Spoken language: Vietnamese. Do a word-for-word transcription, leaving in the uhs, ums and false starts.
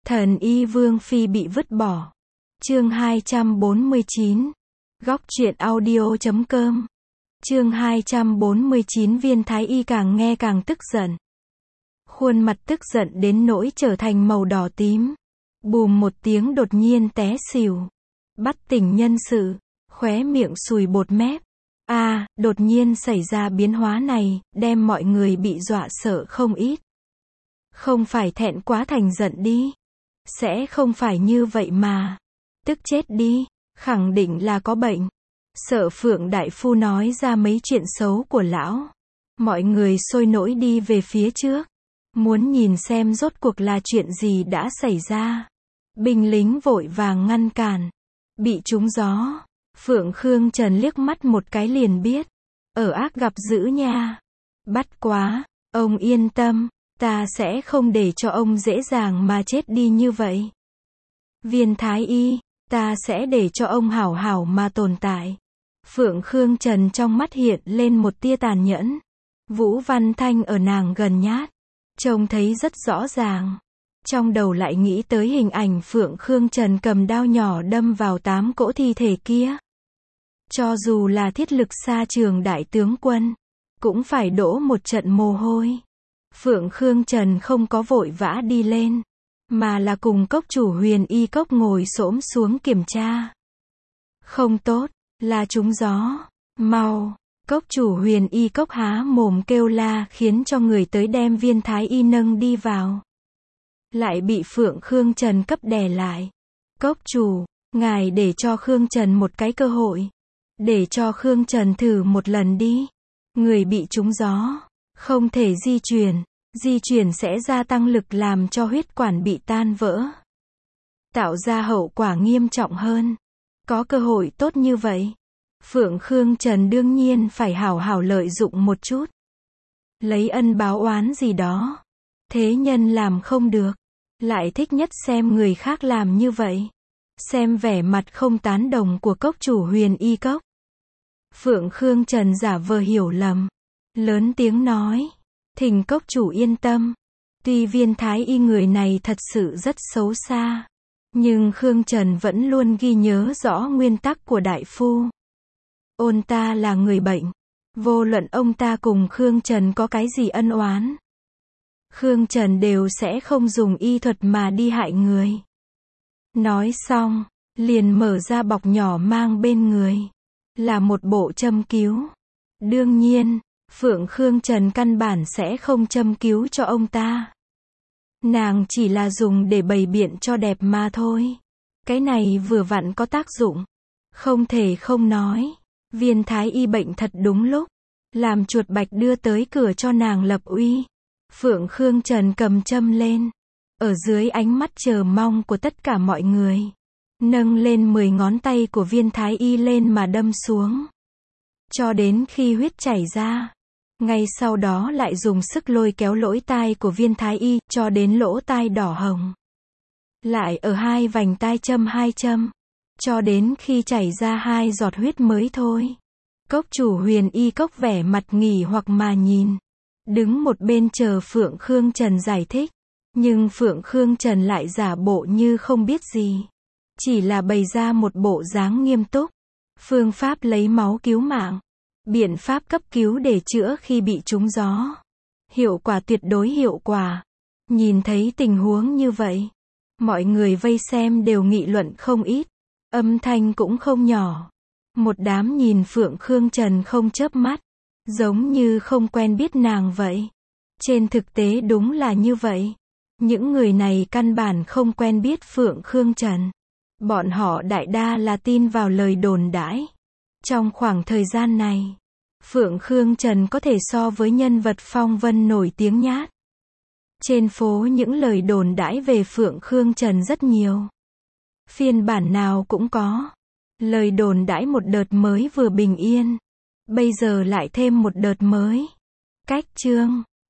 Thần y Vương Phi bị vứt bỏ. Chương hai trăm bốn mươi chín. Góc truyện audio chấm com. Chương hai trăm bốn mươi chín. Viên thái y càng nghe càng tức giận. Khuôn mặt tức giận đến nỗi trở thành màu đỏ tím. Bùm một tiếng đột nhiên té xỉu. Bắt tỉnh nhân sự, khóe miệng sùi bọt mép. A, à, đột nhiên xảy ra biến hóa này, đem mọi người bị dọa sợ không ít. Không phải thẹn quá thành giận đi. Sẽ không phải như vậy mà. Tức chết đi, khẳng định là có bệnh. Sợ Phượng đại phu nói ra mấy chuyện xấu của lão. Mọi người sôi nổi đi về phía trước. Muốn nhìn xem rốt cuộc là chuyện gì đã xảy ra. Binh lính vội vàng ngăn cản. Bị trúng gió. Phượng Khương Trần liếc mắt một cái liền biết. Ở ác gặp dữ nha. Bắt quá, ông yên tâm. Ta sẽ không để cho ông dễ dàng mà chết đi như vậy. Viên thái y, ta sẽ để cho ông hảo hảo mà tồn tại. Phượng Khương Trần trong mắt hiện lên một tia tàn nhẫn. Vũ Văn Thanh ở nàng gần nhát. Trông thấy rất rõ ràng. Trong đầu lại nghĩ tới hình ảnh Phượng Khương Trần cầm đao nhỏ đâm vào tám cỗ thi thể kia. Cho dù là thiết lực xa trường đại tướng quân, cũng phải đổ một trận mồ hôi. Phượng Khương Trần không có vội vã đi lên, mà là cùng cốc chủ Huyền Y Cốc ngồi xổm xuống kiểm tra. Không tốt, là trúng gió. Mau, cốc chủ Huyền Y Cốc há mồm kêu la khiến cho người tới đem viên thái y nâng đi vào. Lại bị Phượng Khương Trần cấp đè lại. Cốc chủ, ngài để cho Khương Trần một cái cơ hội. Để cho Khương Trần thử một lần đi. Người bị trúng gió, không thể di chuyển. Di chuyển sẽ gia tăng lực làm cho huyết quản bị tan vỡ. Tạo ra hậu quả nghiêm trọng hơn. Có cơ hội tốt như vậy. Phượng Khương Trần đương nhiên phải hảo hảo lợi dụng một chút. Lấy ân báo oán gì đó. Thế nhân làm không được. Lại thích nhất xem người khác làm như vậy. Xem vẻ mặt không tán đồng của cốc chủ Huyền Y Cốc. Phượng Khương Trần giả vờ hiểu lầm. Lớn tiếng nói. Thỉnh cốc chủ yên tâm. Tuy viên thái y người này thật sự rất xấu xa. Nhưng Khương Trần vẫn luôn ghi nhớ rõ nguyên tắc của đại phu. Ôn ta là người bệnh. Vô luận ông ta cùng Khương Trần có cái gì ân oán. Khương Trần đều sẽ không dùng y thuật mà đi hại người. Nói xong, liền mở ra bọc nhỏ mang bên người. Là một bộ châm cứu. Đương nhiên, Phượng Khương Trần căn bản sẽ không châm cứu cho ông ta. Nàng chỉ là dùng để bày biện cho đẹp mà thôi. Cái này vừa vặn có tác dụng. Không thể không nói. Viên thái y bệnh thật đúng lúc. Làm chuột bạch đưa tới cửa cho nàng lập uy. Phượng Khương Trần cầm châm lên. Ở dưới ánh mắt chờ mong của tất cả mọi người. Nâng lên mười ngón tay của viên thái y lên mà đâm xuống. Cho đến khi huyết chảy ra. Ngay sau đó lại dùng sức lôi kéo lỗ tai của viên thái y, cho đến lỗ tai đỏ hồng. Lại ở hai vành tai châm hai châm. Cho đến khi chảy ra hai giọt huyết mới thôi. Cốc chủ Huyền Y Cốc vẻ mặt nghỉ hoặc mà nhìn. Đứng một bên chờ Phượng Khương Trần giải thích. Nhưng Phượng Khương Trần lại giả bộ như không biết gì. Chỉ là bày ra một bộ dáng nghiêm túc. Phương pháp lấy máu cứu mạng. Biện pháp cấp cứu để chữa khi bị trúng gió. Hiệu quả tuyệt đối hiệu quả. Nhìn thấy tình huống như vậy. Mọi người vây xem đều nghị luận không ít. Âm thanh cũng không nhỏ. Một đám nhìn Phượng Khương Trần không chớp mắt. Giống như không quen biết nàng vậy. Trên thực tế đúng là như vậy. Những người này căn bản không quen biết Phượng Khương Trần. Bọn họ đại đa là tin vào lời đồn đãi. Trong khoảng thời gian này, Phượng Khương Trần có thể so với nhân vật phong vân nổi tiếng nhát. Trên phố những lời đồn đãi về Phượng Khương Trần rất nhiều. Phiên bản nào cũng có. Lời đồn đãi một đợt mới vừa bình yên. Bây giờ lại thêm một đợt mới. Cách chương